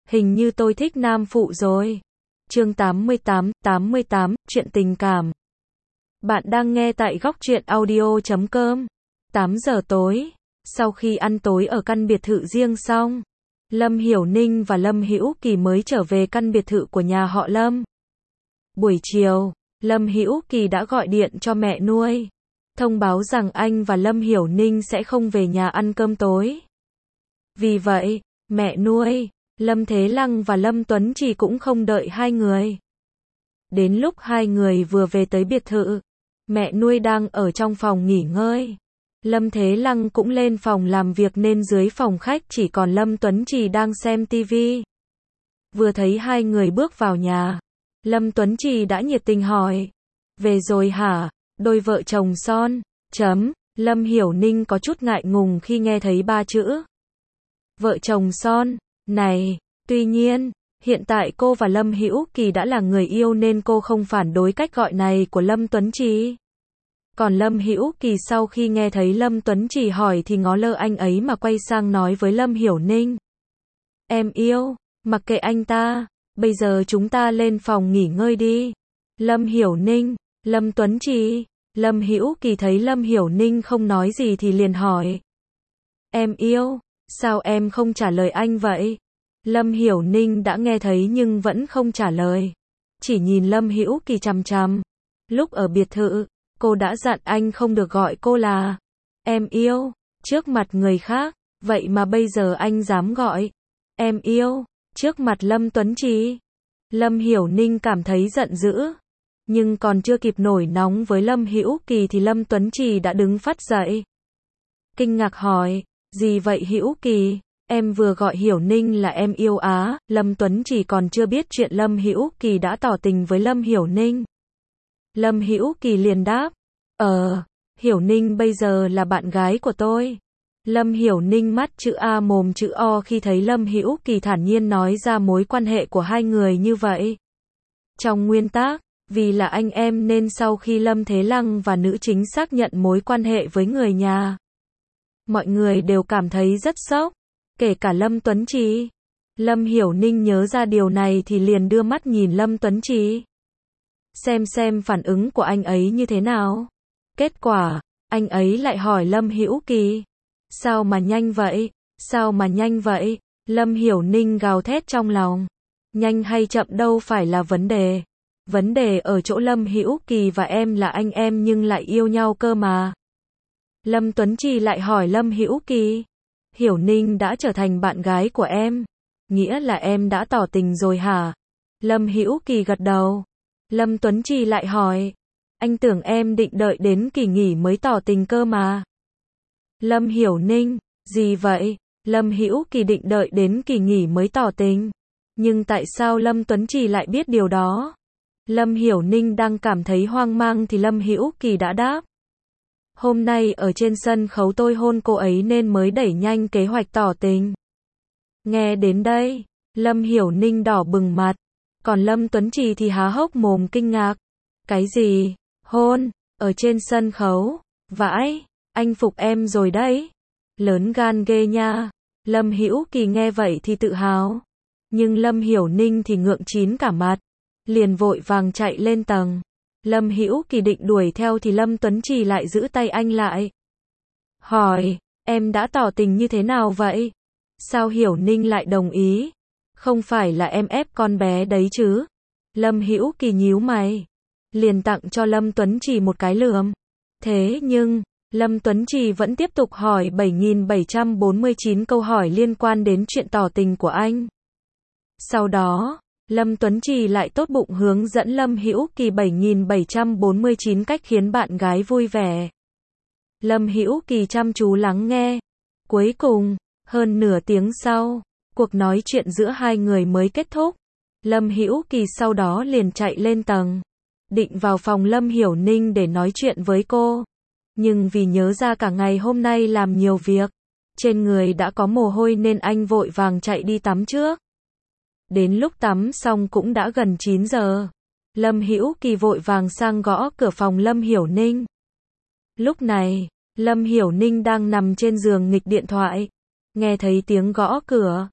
Hình như tôi thích nam phụ rồi. Chương 88, chuyện tình cảm. Bạn đang nghe tại góc truyện audio.com. 8 giờ tối, sau khi ăn tối ở căn biệt thự riêng xong, Lâm Hiểu Ninh và Lâm Hữu Kỳ mới trở về căn biệt thự của nhà họ Lâm. Buổi chiều, Lâm Hữu Kỳ đã gọi điện cho mẹ nuôi, thông báo rằng anh và Lâm Hiểu Ninh sẽ không về nhà ăn cơm tối. Vì vậy, mẹ nuôi, Lâm Thế Lăng và Lâm Tuấn Trì cũng không đợi hai người. Đến lúc hai người vừa về tới biệt thự, mẹ nuôi đang ở trong phòng nghỉ ngơi. Lâm Thế Lăng cũng lên phòng làm việc nên dưới phòng khách chỉ còn Lâm Tuấn Trì đang xem tivi. Vừa thấy hai người bước vào nhà, Lâm Tuấn Trì đã nhiệt tình hỏi: "Về rồi hả, đôi vợ chồng son?" Lâm Hiểu Ninh có chút ngại ngùng khi nghe thấy ba chữ vợ chồng son này. Tuy nhiên, hiện tại cô và Lâm Hữu Kỳ đã là người yêu nên cô không phản đối cách gọi này của Lâm Tuấn Trì. Còn Lâm Hữu Kỳ sau khi nghe thấy Lâm Tuấn Trì hỏi thì ngó lơ anh ấy mà quay sang nói với Lâm Hiểu Ninh: "Em yêu, mặc kệ anh ta, bây giờ chúng ta lên phòng nghỉ ngơi đi." Lâm Hiểu Ninh, Lâm Tuấn Trì. Lâm Hữu Kỳ thấy Lâm Hiểu Ninh không nói gì thì liền hỏi: "Em yêu, sao em không trả lời anh vậy?" Lâm Hiểu Ninh đã nghe thấy nhưng vẫn không trả lời, chỉ nhìn Lâm Hữu Kỳ chằm chằm. Lúc ở biệt thự, cô đã dặn anh không được gọi cô là em yêu trước mặt người khác, vậy mà bây giờ anh dám gọi em yêu trước mặt Lâm Tuấn Trì. Lâm Hiểu Ninh cảm thấy giận dữ, nhưng còn chưa kịp nổi nóng với Lâm Hữu Kỳ thì Lâm Tuấn Trì đã đứng phắt dậy. Kinh ngạc hỏi: "Gì vậy Hữu Kỳ? Em vừa gọi Hiểu Ninh là em yêu á." Lâm Tuấn Trì còn chưa biết chuyện Lâm Hữu Kỳ đã tỏ tình với Lâm Hiểu Ninh. Lâm Hữu Kỳ liền đáp: Hiểu Ninh bây giờ là bạn gái của tôi." Lâm Hiểu Ninh mắt chữ A mồm chữ O khi thấy Lâm Hữu Kỳ thản nhiên nói ra mối quan hệ của hai người như vậy. Trong nguyên tắc, vì là anh em nên sau khi Lâm Thế Lăng và nữ chính xác nhận mối quan hệ với người nhà, mọi người đều cảm thấy rất sốc, kể cả Lâm Tuấn Trì. Lâm Hiểu Ninh nhớ ra điều này thì liền đưa mắt nhìn Lâm Tuấn Trì, xem phản ứng của anh ấy như thế nào. Kết quả, anh ấy lại hỏi Lâm Hữu Kỳ: "Sao mà nhanh vậy? Sao mà nhanh vậy?" Lâm Hiểu Ninh gào thét trong lòng. Nhanh hay chậm đâu phải là vấn đề. Vấn đề ở chỗ Lâm Hữu Kỳ và em là anh em nhưng lại yêu nhau cơ mà. Lâm Tuấn Trì lại hỏi Lâm Hữu Kỳ: "Hiểu Ninh đã trở thành bạn gái của em, nghĩa là em đã tỏ tình rồi hả?" Lâm Hữu Kỳ gật đầu. Lâm Tuấn Trì lại hỏi: "Anh tưởng em định đợi đến kỳ nghỉ mới tỏ tình cơ mà." Lâm Hiểu Ninh: "Gì vậy?" Lâm Hữu Kỳ định đợi đến kỳ nghỉ mới tỏ tình. Nhưng tại sao Lâm Tuấn Trì lại biết điều đó? Lâm Hiểu Ninh đang cảm thấy hoang mang thì Lâm Hữu Kỳ đã đáp: "Hôm nay ở trên sân khấu tôi hôn cô ấy nên mới đẩy nhanh kế hoạch tỏ tình." Nghe đến đây, Lâm Hiểu Ninh đỏ bừng mặt, còn Lâm Tuấn Trì thì há hốc mồm kinh ngạc. "Cái gì? Hôn? Ở trên sân khấu? Vãi, anh phục em rồi đấy. Lớn gan ghê nha." Lâm Hữu Kỳ nghe vậy thì tự hào, nhưng Lâm Hiểu Ninh thì ngượng chín cả mặt, liền vội vàng chạy lên tầng. Lâm Hữu Kỳ định đuổi theo thì Lâm Tuấn Trì lại giữ tay anh lại, hỏi: "Em đã tỏ tình như thế nào vậy? Sao Hiểu Ninh lại đồng ý? Không phải là em ép con bé đấy chứ?" Lâm Hữu Kỳ nhíu mày, liền tặng cho Lâm Tuấn Trì một cái lườm. Thế nhưng, Lâm Tuấn Trì vẫn tiếp tục hỏi 7.749 câu hỏi liên quan đến chuyện tỏ tình của anh. Sau đó, Lâm Tuấn Trì lại tốt bụng hướng dẫn Lâm Hữu Kỳ 7.749 cách khiến bạn gái vui vẻ. Lâm Hữu Kỳ chăm chú lắng nghe. Cuối cùng, hơn nửa tiếng sau, cuộc nói chuyện giữa hai người mới kết thúc. Lâm Hữu Kỳ sau đó liền chạy lên tầng, định vào phòng Lâm Hiểu Ninh để nói chuyện với cô. Nhưng vì nhớ ra cả ngày hôm nay làm nhiều việc, trên người đã có mồ hôi nên anh vội vàng chạy đi tắm trước. Đến lúc tắm xong cũng đã gần 9 giờ. Lâm Hữu Kỳ vội vàng sang gõ cửa phòng Lâm Hiểu Ninh. Lúc này, Lâm Hiểu Ninh đang nằm trên giường nghịch điện thoại, nghe thấy tiếng gõ cửa.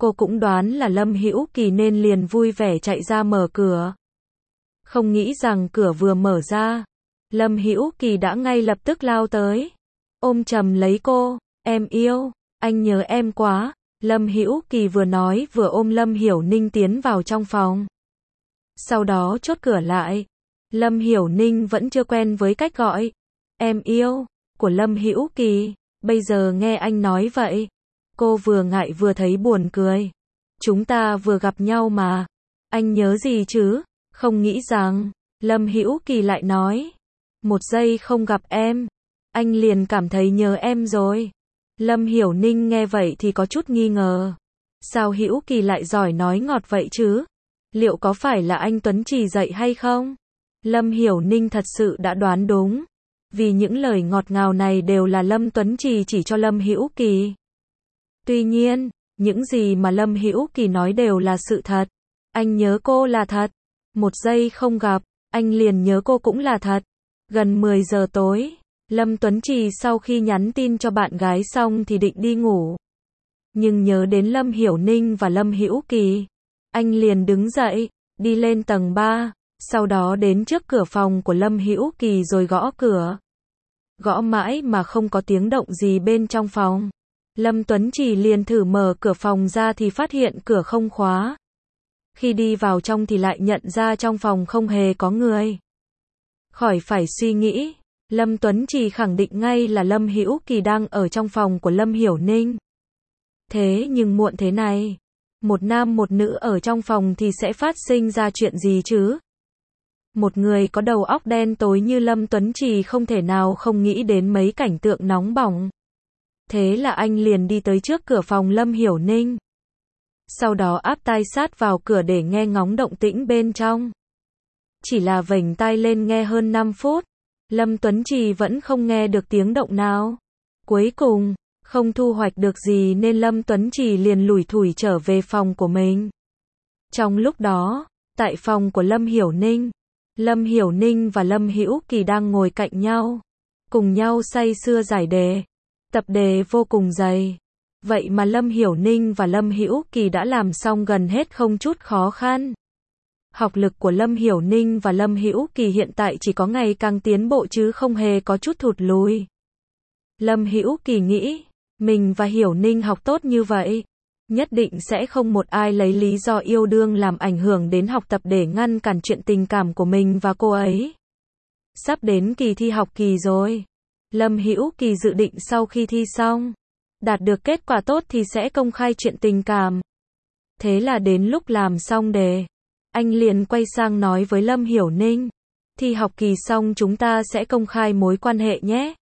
Cô cũng đoán là Lâm Hữu Kỳ nên liền vui vẻ chạy ra mở cửa. Không nghĩ rằng cửa vừa mở ra, Lâm Hữu Kỳ đã ngay lập tức lao tới, ôm chầm lấy cô, "Em yêu, anh nhớ em quá." Lâm Hữu Kỳ vừa nói vừa ôm Lâm Hiểu Ninh tiến vào trong phòng. Sau đó chốt cửa lại. Lâm Hiểu Ninh vẫn chưa quen với cách gọi "em yêu" của Lâm Hữu Kỳ, bây giờ nghe anh nói vậy, cô vừa ngại vừa thấy buồn cười. "Chúng ta vừa gặp nhau mà, anh nhớ gì chứ?" Không nghĩ rằng, Lâm Hữu Kỳ lại nói, "Một giây không gặp em, anh liền cảm thấy nhớ em rồi." Lâm Hiểu Ninh nghe vậy thì có chút nghi ngờ. Sao Hữu Kỳ lại giỏi nói ngọt vậy chứ? Liệu có phải là anh Tuấn Trì dạy hay không? Lâm Hiểu Ninh thật sự đã đoán đúng. Vì những lời ngọt ngào này đều là Lâm Tuấn Trì chỉ cho Lâm Hữu Kỳ. Tuy nhiên, những gì mà Lâm Hữu Kỳ nói đều là sự thật. Anh nhớ cô là thật. Một giây không gặp, anh liền nhớ cô cũng là thật. Gần 10 giờ tối, Lâm Tuấn Trì sau khi nhắn tin cho bạn gái xong thì định đi ngủ. Nhưng nhớ đến Lâm Hiểu Ninh và Lâm Hữu Kỳ, anh liền đứng dậy, đi lên tầng 3, sau đó đến trước cửa phòng của Lâm Hữu Kỳ rồi gõ cửa. Gõ mãi mà không có tiếng động gì bên trong phòng. Lâm Tuấn Trì liền thử mở cửa phòng ra thì phát hiện cửa không khóa. Khi đi vào trong thì lại nhận ra trong phòng không hề có người. Khỏi phải suy nghĩ, Lâm Tuấn Trì khẳng định ngay là Lâm Hữu Kỳ đang ở trong phòng của Lâm Hiểu Ninh. Thế nhưng muộn thế này, một nam một nữ ở trong phòng thì sẽ phát sinh ra chuyện gì chứ? Một người có đầu óc đen tối như Lâm Tuấn Trì không thể nào không nghĩ đến mấy cảnh tượng nóng bỏng. Thế là anh liền đi tới trước cửa phòng Lâm Hiểu Ninh. Sau đó áp tai sát vào cửa để nghe ngóng động tĩnh bên trong. Chỉ là vểnh tai lên nghe hơn 5 phút, Lâm Tuấn Trì vẫn không nghe được tiếng động nào. Cuối cùng, không thu hoạch được gì nên Lâm Tuấn Trì liền lủi thủi trở về phòng của mình. Trong lúc đó, tại phòng của Lâm Hiểu Ninh và Lâm Hữu Kỳ đang ngồi cạnh nhau, cùng nhau say sưa giải đề. Tập đề vô cùng dày. Vậy mà Lâm Hiểu Ninh và Lâm Hữu Kỳ đã làm xong gần hết không chút khó khăn. Học lực của Lâm Hiểu Ninh và Lâm Hữu Kỳ hiện tại chỉ có ngày càng tiến bộ chứ không hề có chút thụt lùi. Lâm Hữu Kỳ nghĩ, mình và Hiểu Ninh học tốt như vậy, nhất định sẽ không một ai lấy lý do yêu đương làm ảnh hưởng đến học tập để ngăn cản chuyện tình cảm của mình và cô ấy. Sắp đến kỳ thi học kỳ rồi. Lâm Hữu Kỳ dự định sau khi thi xong, đạt được kết quả tốt thì sẽ công khai chuyện tình cảm. Thế là đến lúc làm xong đề, anh liền quay sang nói với Lâm Hiểu Ninh, thi học kỳ xong chúng ta sẽ công khai mối quan hệ nhé.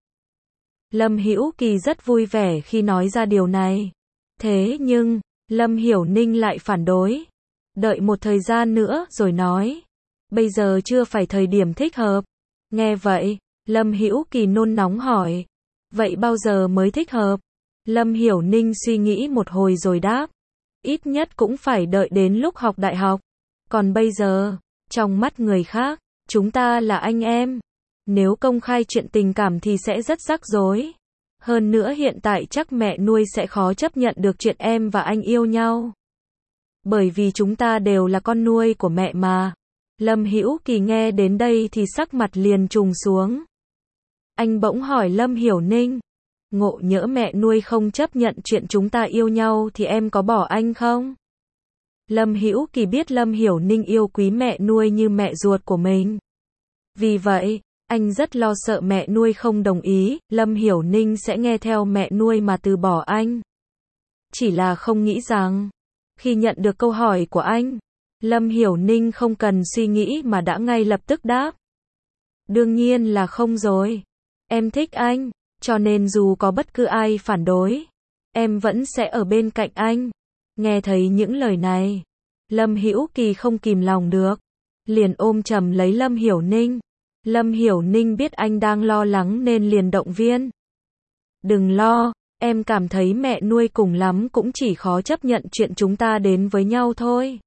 Lâm Hữu Kỳ rất vui vẻ khi nói ra điều này. Thế nhưng, Lâm Hiểu Ninh lại phản đối. Đợi một thời gian nữa rồi nói. Bây giờ chưa phải thời điểm thích hợp. Nghe vậy, Lâm Hữu Kỳ nôn nóng hỏi. Vậy bao giờ mới thích hợp? Lâm Hiểu Ninh suy nghĩ một hồi rồi đáp. Ít nhất cũng phải đợi đến lúc học đại học. Còn bây giờ, trong mắt người khác, chúng ta là anh em. Nếu công khai chuyện tình cảm thì sẽ rất rắc rối. Hơn nữa hiện tại chắc mẹ nuôi sẽ khó chấp nhận được chuyện em và anh yêu nhau. Bởi vì chúng ta đều là con nuôi của mẹ mà. Lâm Hữu Kỳ nghe đến đây thì sắc mặt liền trùng xuống. Anh bỗng hỏi Lâm Hiểu Ninh. Ngộ nhỡ mẹ nuôi không chấp nhận chuyện chúng ta yêu nhau thì em có bỏ anh không? Lâm Hữu Kỳ biết Lâm Hiểu Ninh yêu quý mẹ nuôi như mẹ ruột của mình. Vì vậy, anh rất lo sợ mẹ nuôi không đồng ý, Lâm Hiểu Ninh sẽ nghe theo mẹ nuôi mà từ bỏ anh. Chỉ là không nghĩ rằng, khi nhận được câu hỏi của anh, Lâm Hiểu Ninh không cần suy nghĩ mà đã ngay lập tức đáp. Đương nhiên là không rồi. Em thích anh, cho nên dù có bất cứ ai phản đối, em vẫn sẽ ở bên cạnh anh. Nghe thấy những lời này, Lâm Hữu Kỳ không kìm lòng được, liền ôm chầm lấy Lâm Hiểu Ninh. Lâm Hiểu Ninh biết anh đang lo lắng nên liền động viên. Đừng lo, em cảm thấy mẹ nuôi cùng lắm cũng chỉ khó chấp nhận chuyện chúng ta đến với nhau thôi.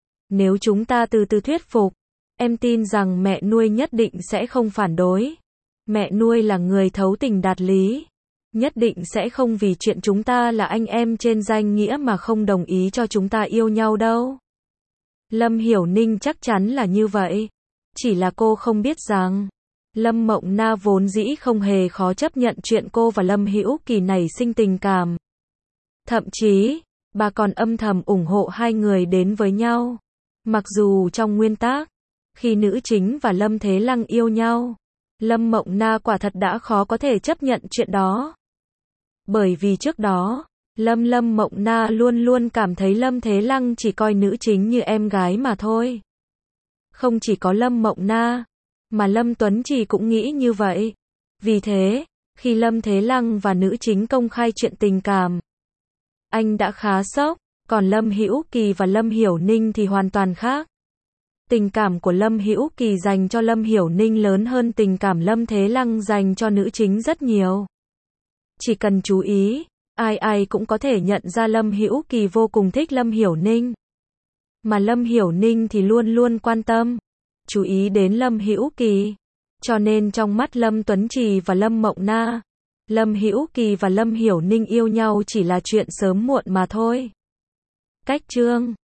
Nếu chúng ta từ từ thuyết phục, em tin rằng mẹ nuôi nhất định sẽ không phản đối. Mẹ nuôi là người thấu tình đạt lý. nhất định sẽ không vì chuyện chúng ta là anh em trên danh nghĩa mà không đồng ý cho chúng ta yêu nhau đâu. Lâm Hiểu Ninh chắc chắn là như vậy. Chỉ là cô không biết rằng, Lâm Mộng Na vốn dĩ không hề khó chấp nhận chuyện cô và Lâm Hữu Kỳ nảy sinh tình cảm. Thậm chí, bà còn âm thầm ủng hộ hai người đến với nhau. Mặc dù trong nguyên tắc, khi nữ chính và Lâm Thế Lăng yêu nhau, Lâm Mộng Na quả thật đã khó có thể chấp nhận chuyện đó. Bởi vì trước đó, Lâm Mộng Na luôn luôn cảm thấy Lâm Thế Lăng chỉ coi nữ chính như em gái mà thôi. Không chỉ có Lâm Mộng Na, mà Lâm Tuấn Trì cũng nghĩ như vậy. Vì thế, khi Lâm Thế Lăng và nữ chính công khai chuyện tình cảm, anh đã khá sốc, còn Lâm Hữu Kỳ và Lâm Hiểu Ninh thì hoàn toàn khác. Tình cảm của Lâm Hữu Kỳ dành cho Lâm Hiểu Ninh lớn hơn tình cảm Lâm Thế Lăng dành cho nữ chính rất nhiều. Chỉ cần chú ý, ai cũng có thể nhận ra Lâm Hữu Kỳ vô cùng thích Lâm Hiểu Ninh. Mà Lâm Hiểu Ninh thì luôn luôn quan tâm, chú ý đến Lâm Hữu Kỳ. Cho nên trong mắt Lâm Tuấn Trì và Lâm Mộng Na, Lâm Hữu Kỳ và Lâm Hiểu Ninh yêu nhau chỉ là chuyện sớm muộn mà thôi. Cách chương